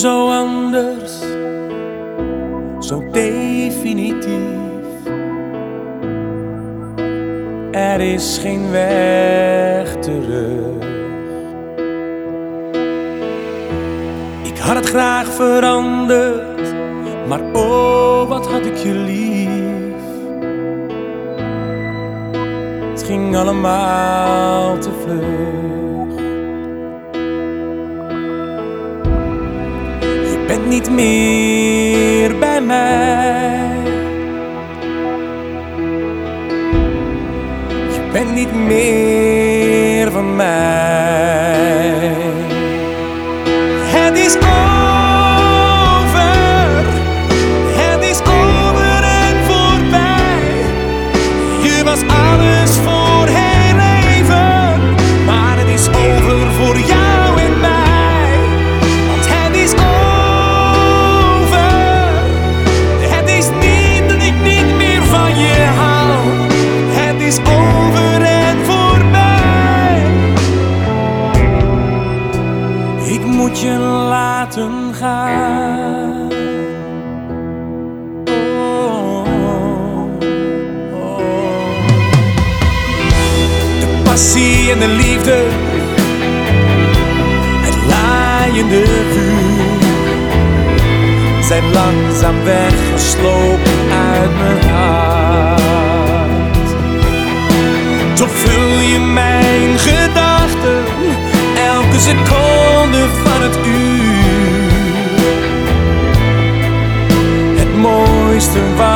zo anders, zo definitief. Er is geen weg terug. Ik had het graag veranderd, maar oh, wat had ik je lief. Het ging allemaal te vlug. Je bent niet meer bij mij. Je bent niet meer van mij. Het is over. Het is over en voorbij. Je was alles voor heel even, maar het is over voor jou en mij. Want het is over. Het is niet dat ik niet meer van je hou. Het is over en voorbij. Ik moet je laten gaan. De passie en de liefde, het laaiende vuur, zijn langzaam weggeslopen uit mijn hart. Toch vul je mijn gedachten elke seconde van het uur. Het mooiste wat